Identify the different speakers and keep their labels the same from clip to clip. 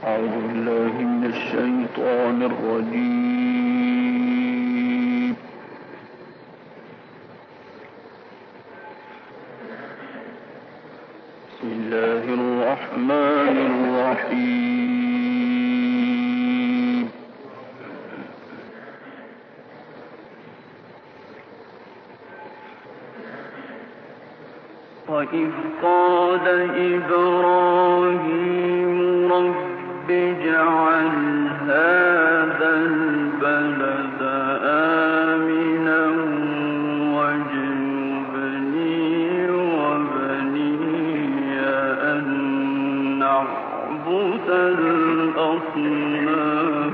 Speaker 1: أعوذ بالله من الشيطان الرجيم. بسم الله الرحمن الرحيم. وإذ قال إبراهيم رب اجعل هذا البلد آمنا واجنبني وبني أن نعبد الأصنام.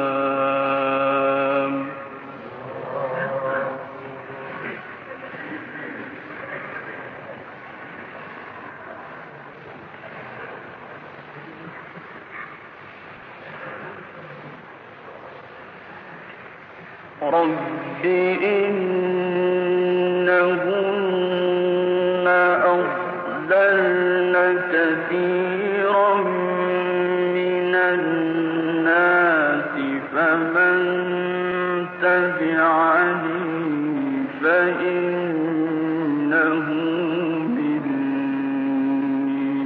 Speaker 1: رب إنهن أضللن كثيرا من الناس فمن تبعني فإنه مني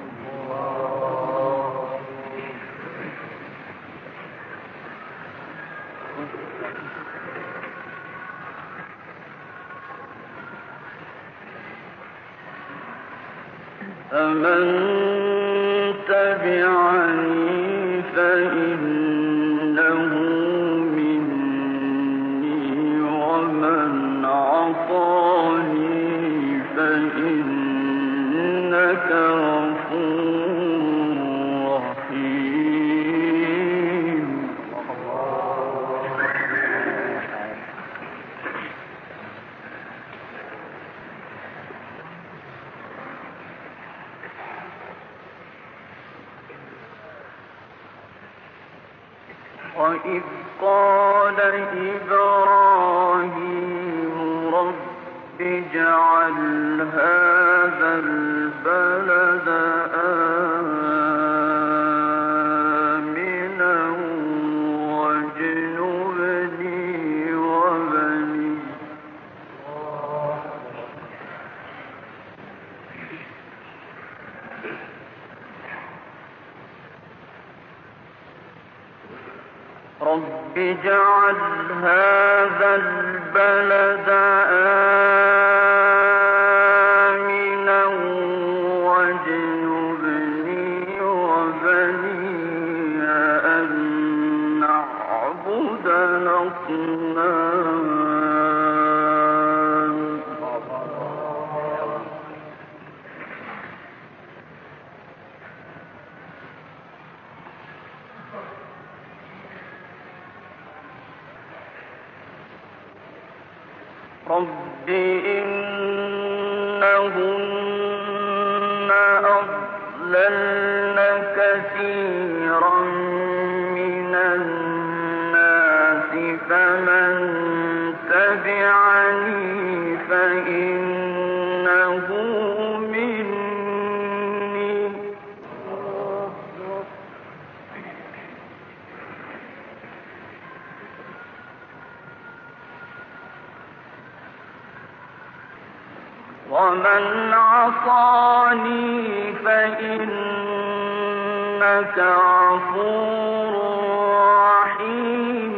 Speaker 1: فمن تبعني فإنه مني ومن عصاني فإنك غفور رحيم. وإذ قال إبراهيم رب اجعل هذا البلد آمنا واجنبني وبني رب اجعل هذا البلد آمنا واجنبني وبني أن نعبد الأصنام. رب إنهن أضللن كثيرا من الناس فمن تبعني فإنه مني ومن عصاني فإنك غفور رحيم.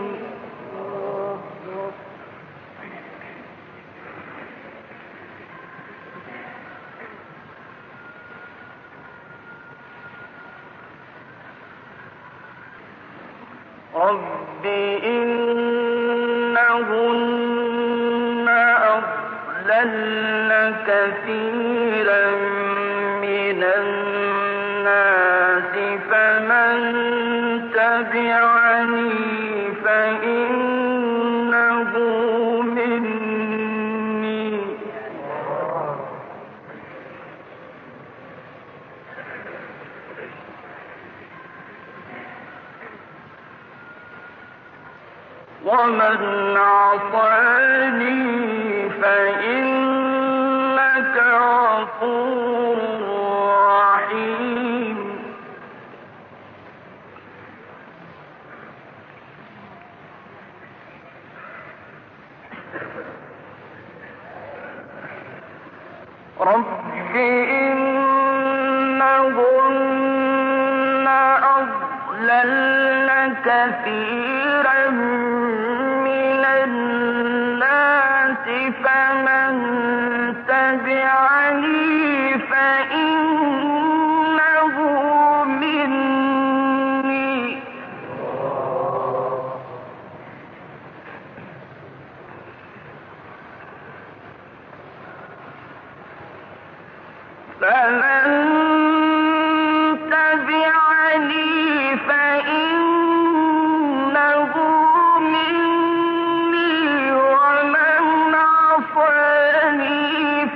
Speaker 1: رب إنهن أضللن كثيرا من الناس فمن تبعني فإنه مني ومن عصاني فإنك غفور رحيم. كثيرا من الناس فمن تبعني فإنه مني ومن عصاني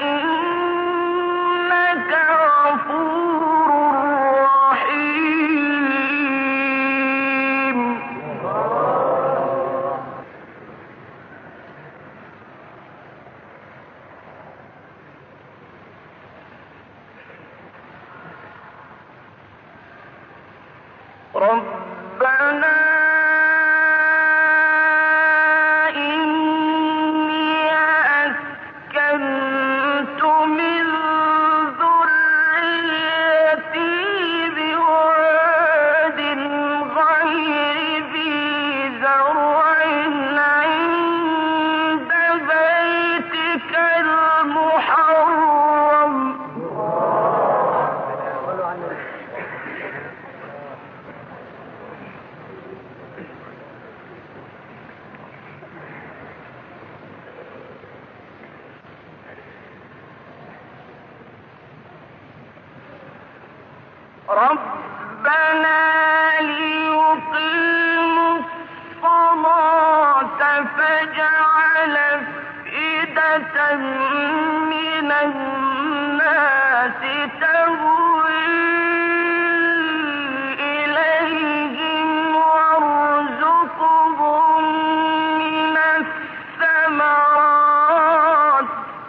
Speaker 1: فإنك غفور رحيم ربنا إني أسكنت من ذريتي بواد غير ذي زرع عند بيتك المحرم ربنا ليقيموا الصلاة فاجعل أفئدة من الناس تهوي إليهم وارزقهم من الثمرات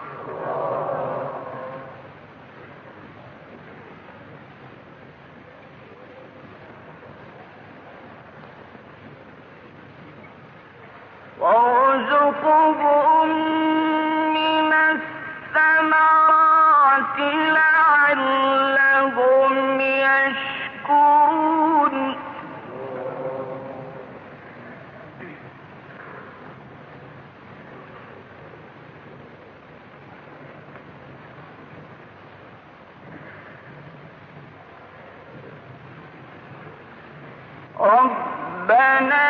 Speaker 1: لعلهم يشكرون ربنا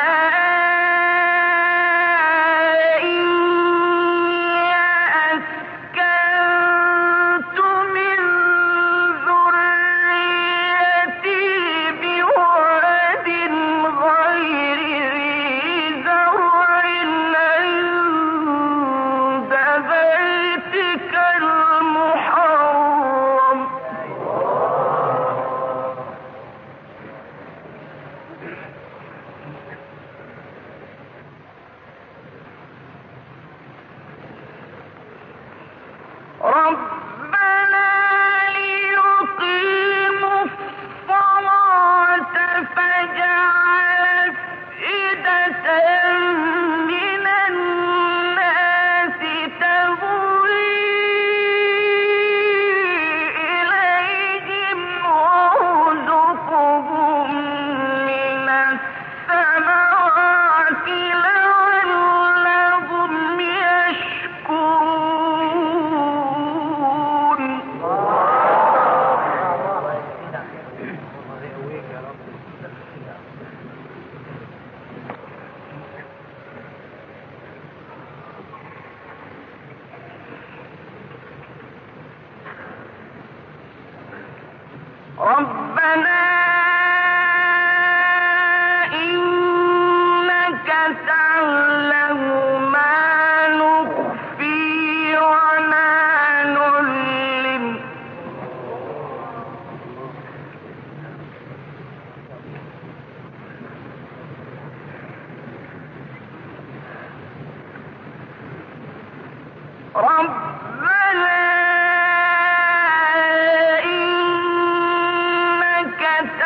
Speaker 1: ربنا ليقيموا الصلاة فاجعل أفئدة من الناس تهوي إليهم وارزقهم من الثمرات لعلهم يشكرون ربنا إنك تعلم ما نخفي وما نعلن ربنا إنك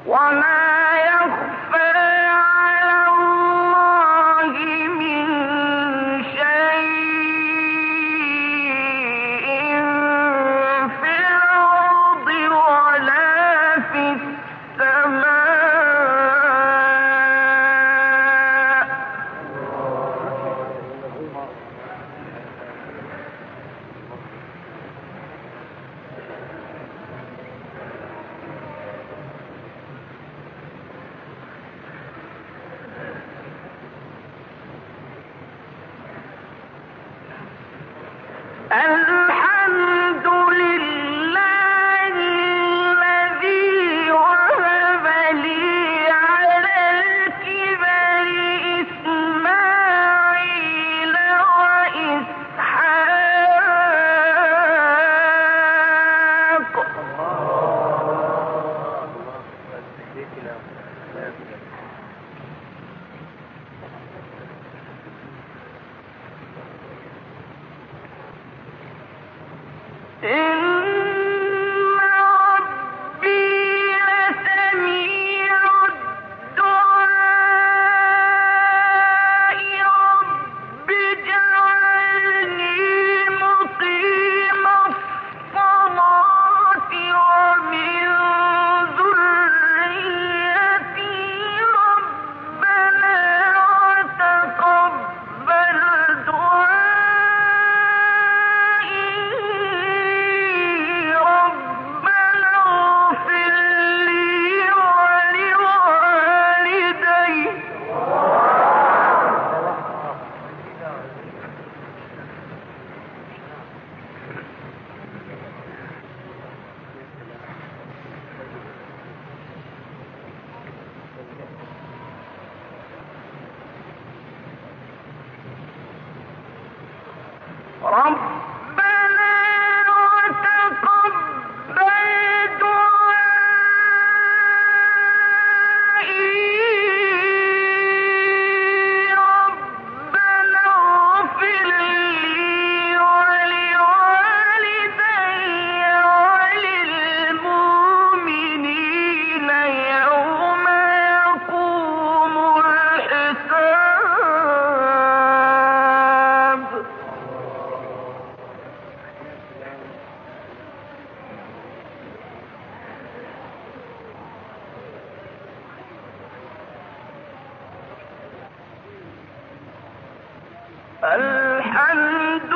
Speaker 1: الحمد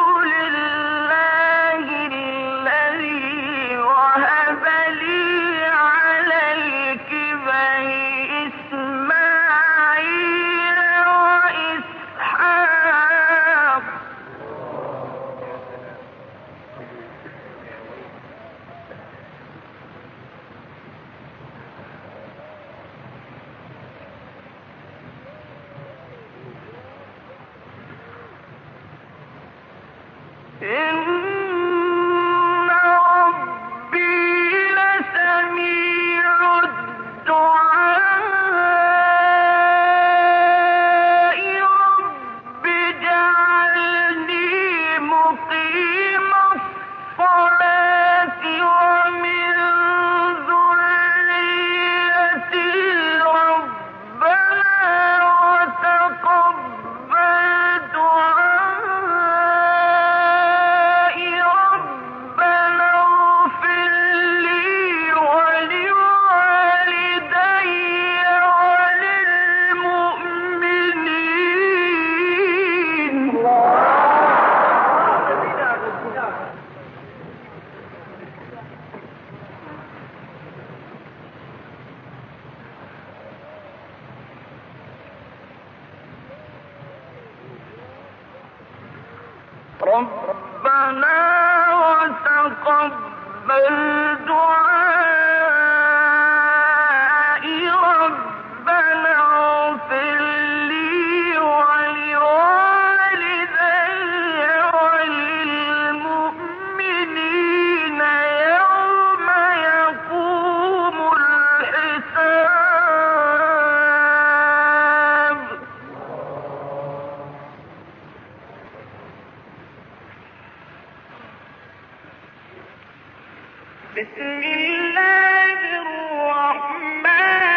Speaker 1: لله الذي وهب لي على الكبر إسماعيل وإسحاق إن ربي لسميع الدعاء رب اجعلني مقيم الصلاة ومن ذريتي ربنا وتقبل دعائي ربنا اغفر لي ولوالدي وللمؤمنين ربنا وتقبل دعائي ربنا اغفر لي ولوالدي وللمؤمنين يوم يقوم الحساب بسم الله الرحمن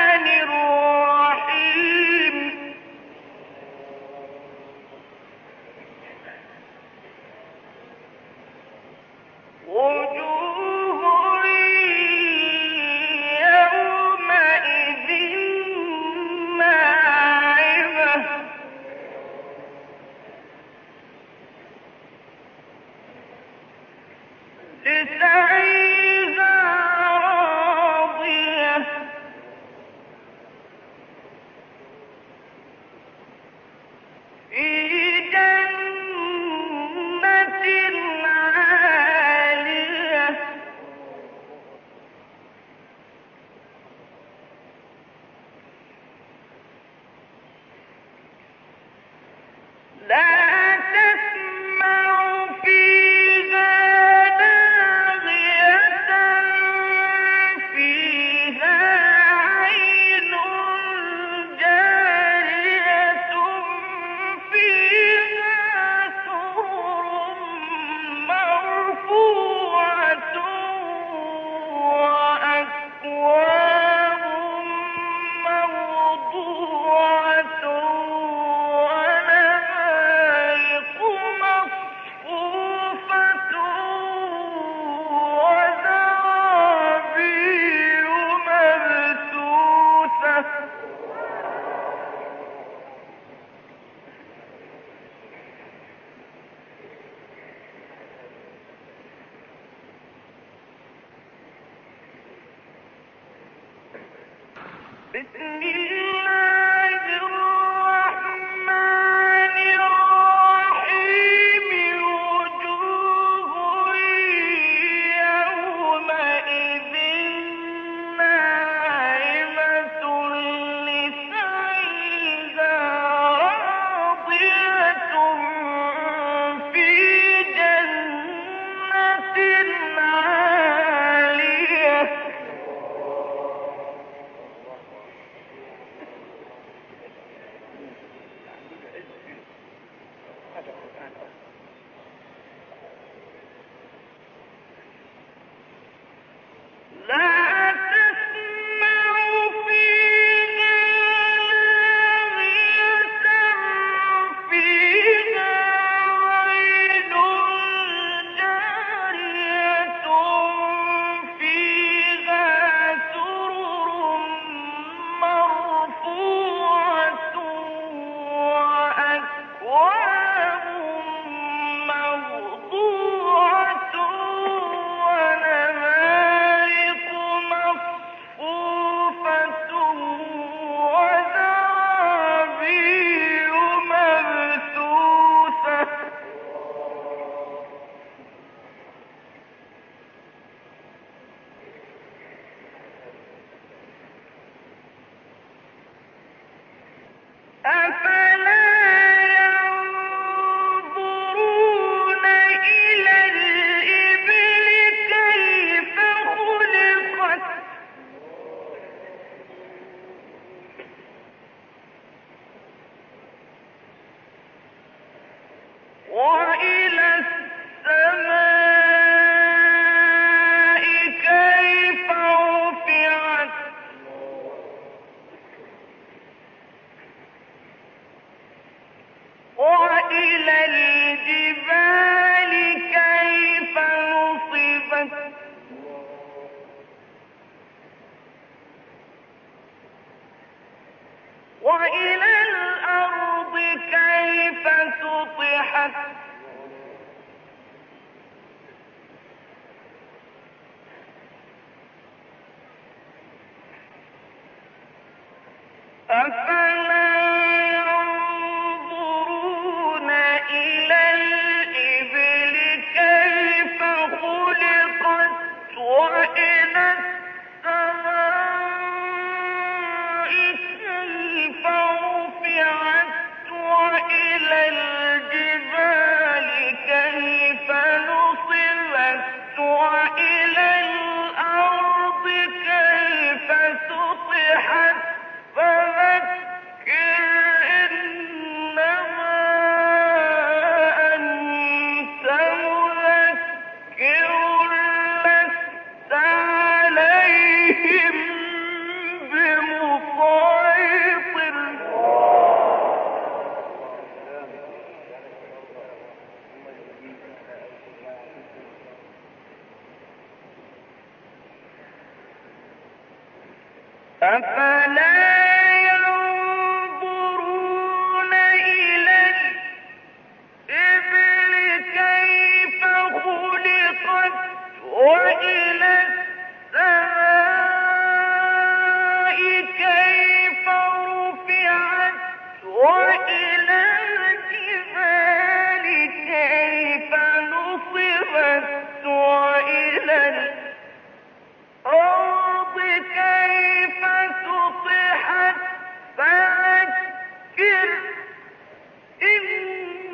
Speaker 1: إن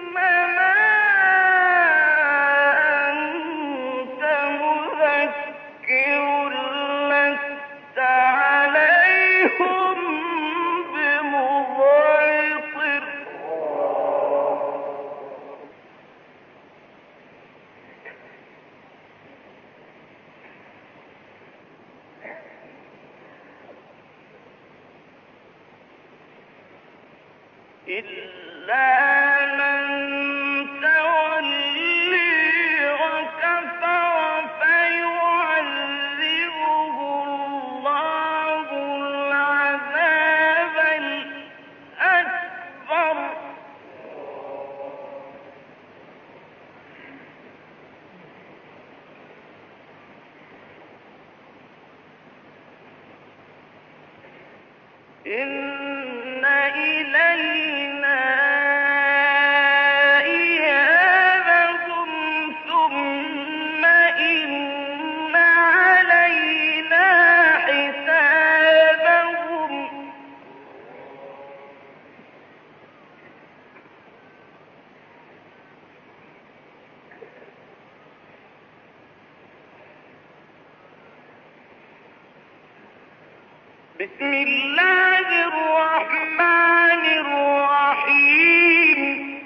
Speaker 1: إلا من تولي وكفر فيعذبه الله العذاب الأكبر إن إلينا إيابهم ثم إن علينا حسابهم بسم الله الرحمن الرحيم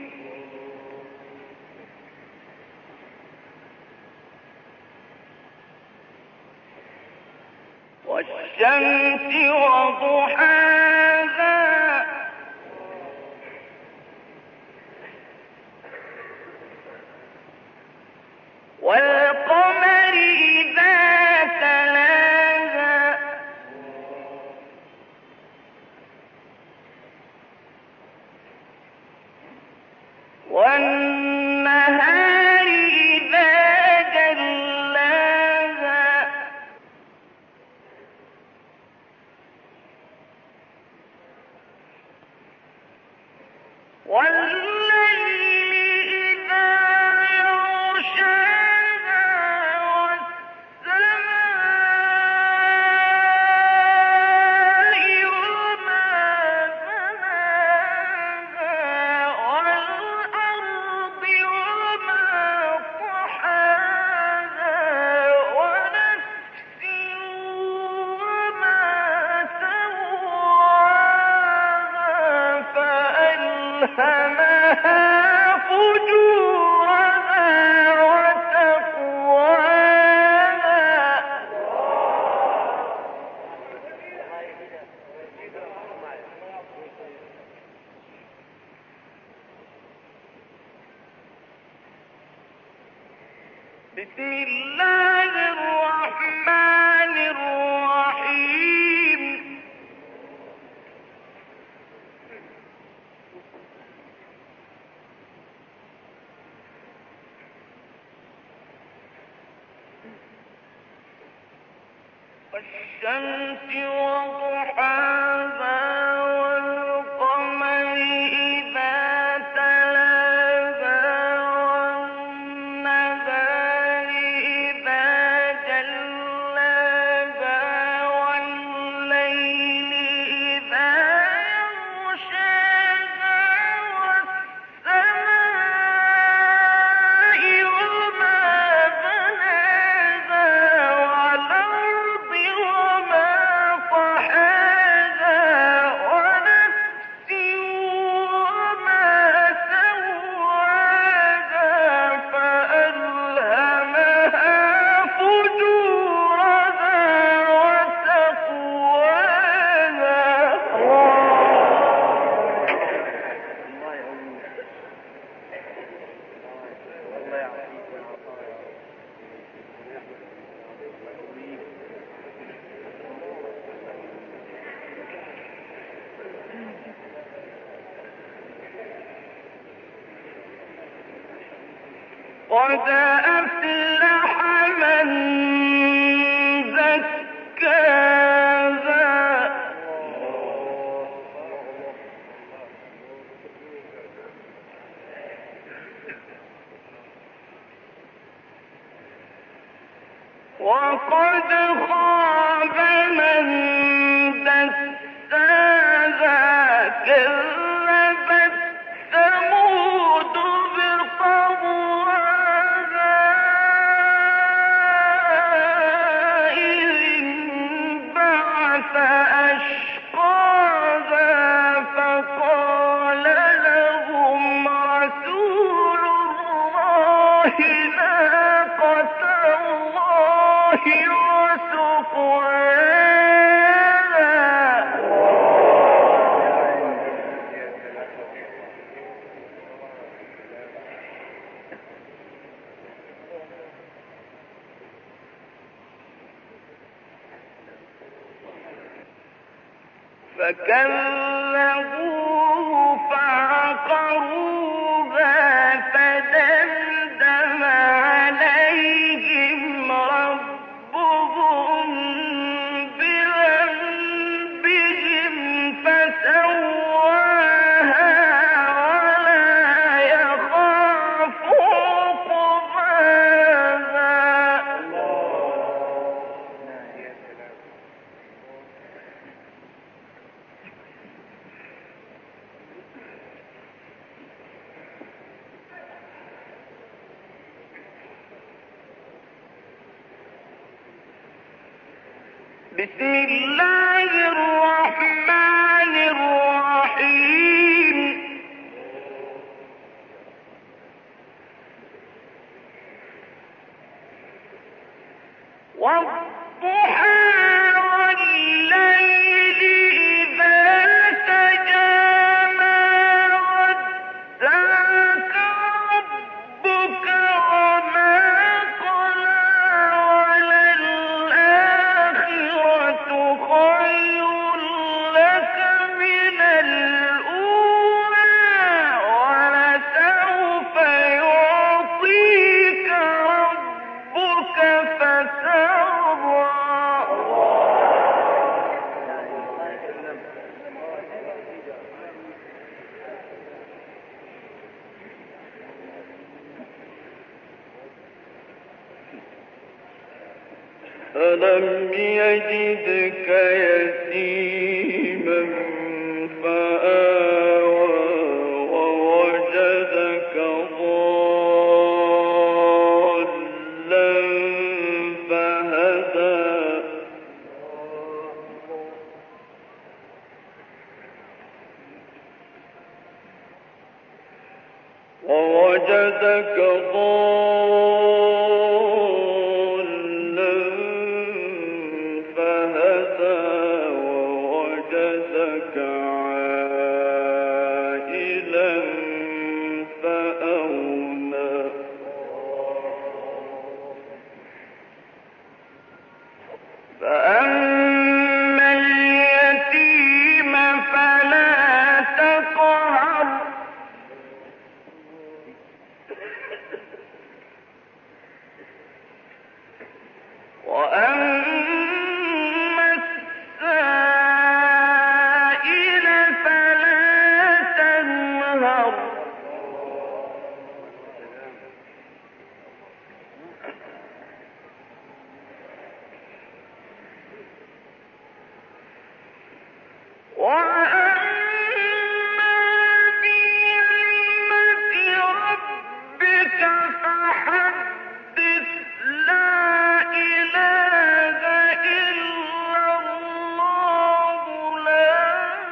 Speaker 1: والشمس وضحاها والقمر إذا تلاها والنهار إذا جلاها والليل إذا يغشاها والسماء وما بناها والأرض وما طحاها ونفس وما سواها فألهمها فجورها وتقواها بسم الله الرحمن الرحيم والشمس وضحاها والقمر إذا تلاها والنهار إذا جلاها والليل إذا يغشاها والسماء وما بناها والأرض وما طحاها ونفس وما سواها فألهمها فجورها قد أفلح من زكاها وقد خاب من دساها كذبت ثمود بطغواها إذ انبعث أشقاها فقال لهم رسول الله ناقة الله وسقياها فكذبوه فعقروها فدمدم عليهم ربهم بذنبهم فسواها ولا يخاف عقباها. بسم الله الرحمن الرحيم. والضحى والليل إذا سجى ما ودعك ربك وما قلى وللآخرة خير لك من الأولى ولسوف يعطيك ربك فترضى. ألم يجدك يتيما فآوى ووجدك ضالا فهدى ووجدك ضالا فهدى ووجدك عائلا فأغنى فأما اليتيم فلا تقهر وأما السائل فلا تنهر وأما بنعمة ربك فحدث. لا إله إلا الله لا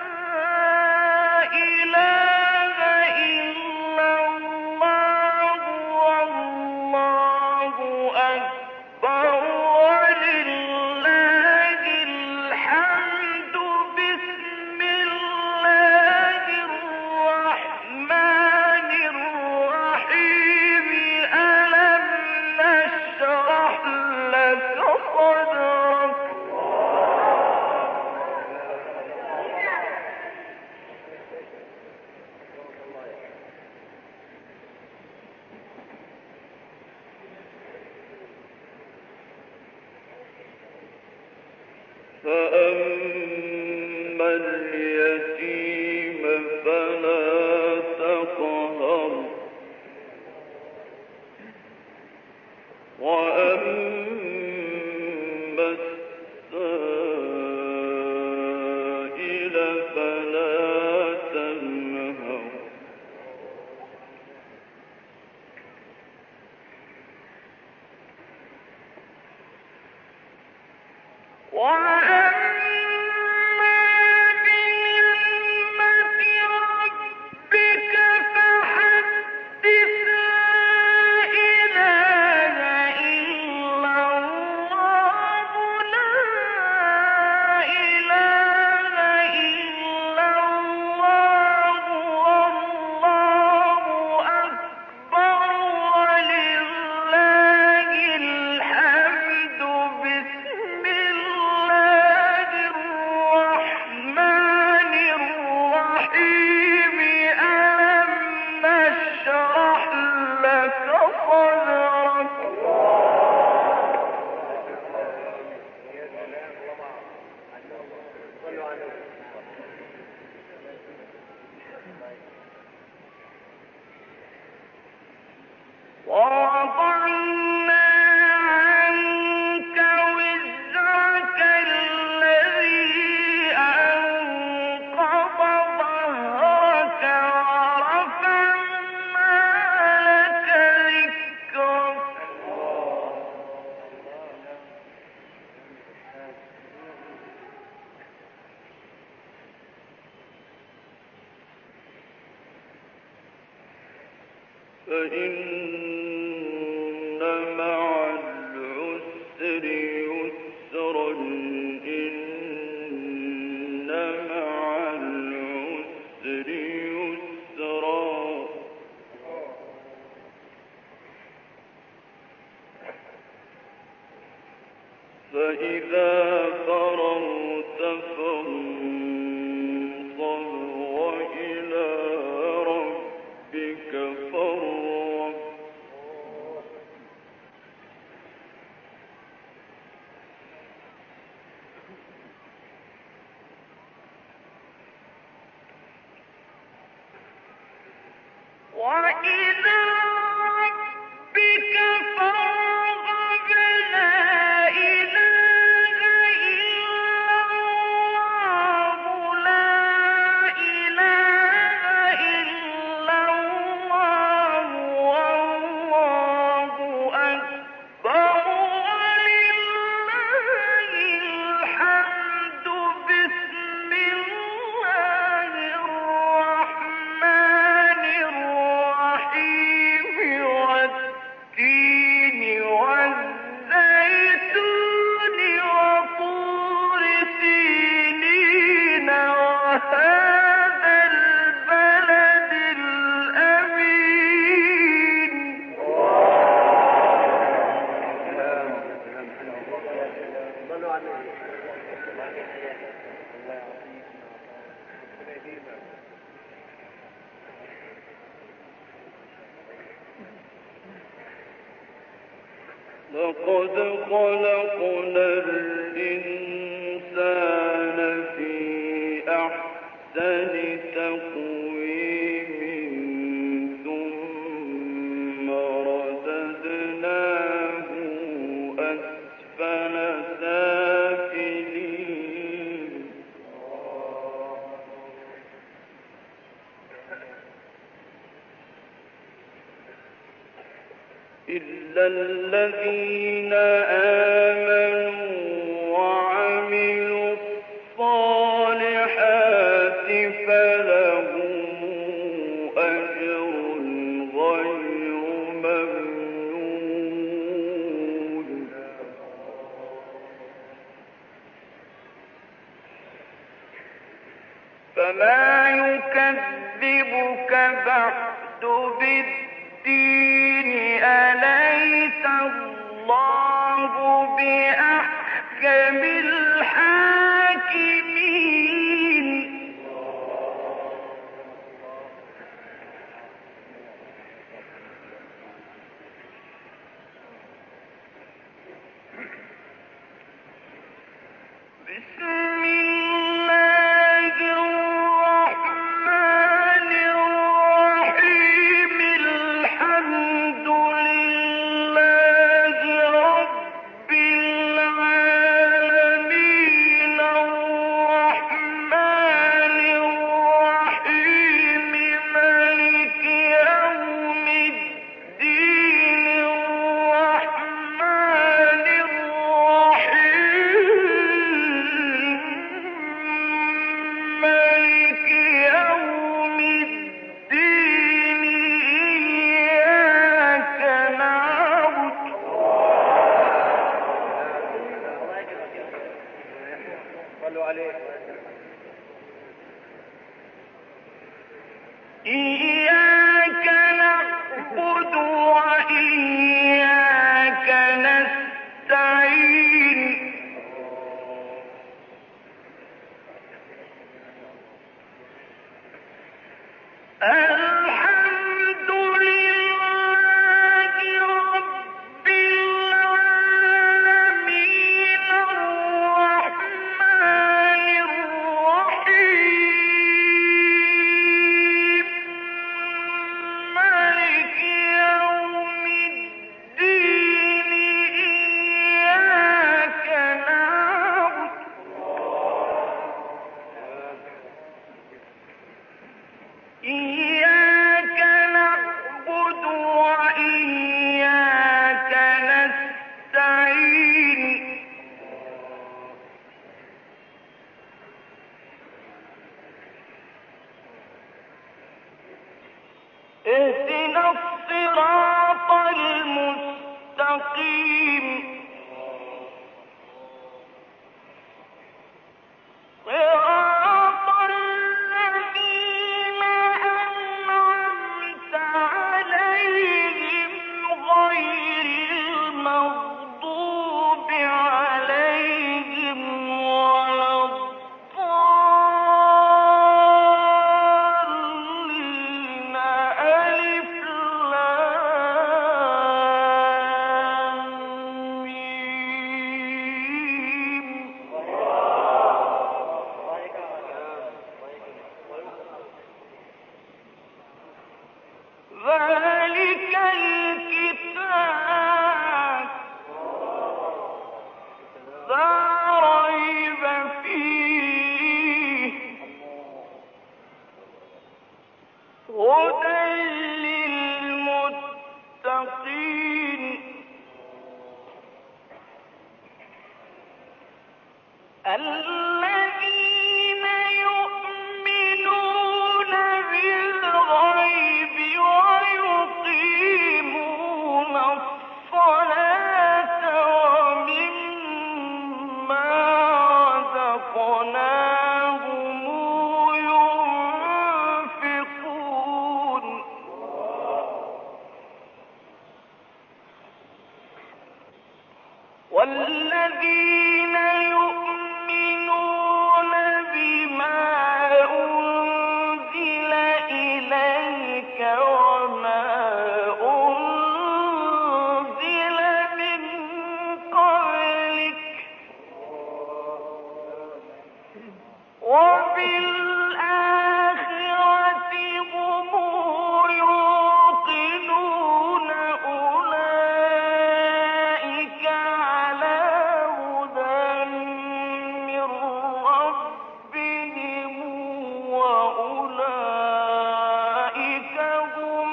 Speaker 1: إله إلا الله والله أكبر ولله الحمد. بسم الله الرحمن الرحيم. ألم نشرح لك صدرك فأما اليتيم فلا تقهر وأما السائل فلا تنهر وأما بنعمة ربك فحدث. لا إله إلا الله لا إله إلا الله والله أكبر ولله الحمد. بسم الله فإن مع العسر يسرا إن مع العسر يسرا فإذا فرغت فانصب وإلى ربك فارغب وإلى ربك فارغب لا إله إلا الله لا إله إلا الله والله أكبر ولله الحمد بسم الله الرحمن الرحيم والتين والزيتون وطور سينين وهذا البلد الأمين لقد خلقنا الإنسان في أحسن تقويم ثم رددناه أسفل سافلين إلا الذين آمنوا وعملوا الصالحات فلهم أجر غير ممنون فما يكذبك بعد بالدين أليس الله بأحكم الحاكمين بسم الله الرحمن الرحيم الحمد لله رب العالمين الرحمن الرحيم مالك يوم الدين الرحمن الرحيم مالك يوم الدين إياك نعبد إياك نعبد وإياك نستعين الحمد لله رب العالمين الرحمن الرحيم مالك يوم الدين إياك نعبد إياك نعبد وإياك نستعين اهدنا الصراط صراط الذين أنعمت عليهم غير المغضوب عليهم ولا الضالين ألف لام ميم ذلك الكتاب لا ريب فيه هدى للمتقين الذين يؤمنون بالغيب ويقيمون الصلاة ومما رزقناهم ينفقون والذين يؤمنون بما أنزل إليك وما أنزل من قبلك وبالآخرة هم يوقنون أولئك على هدى من ربهم وأولئك هم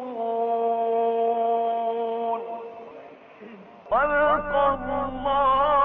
Speaker 1: المفلحون صدق الله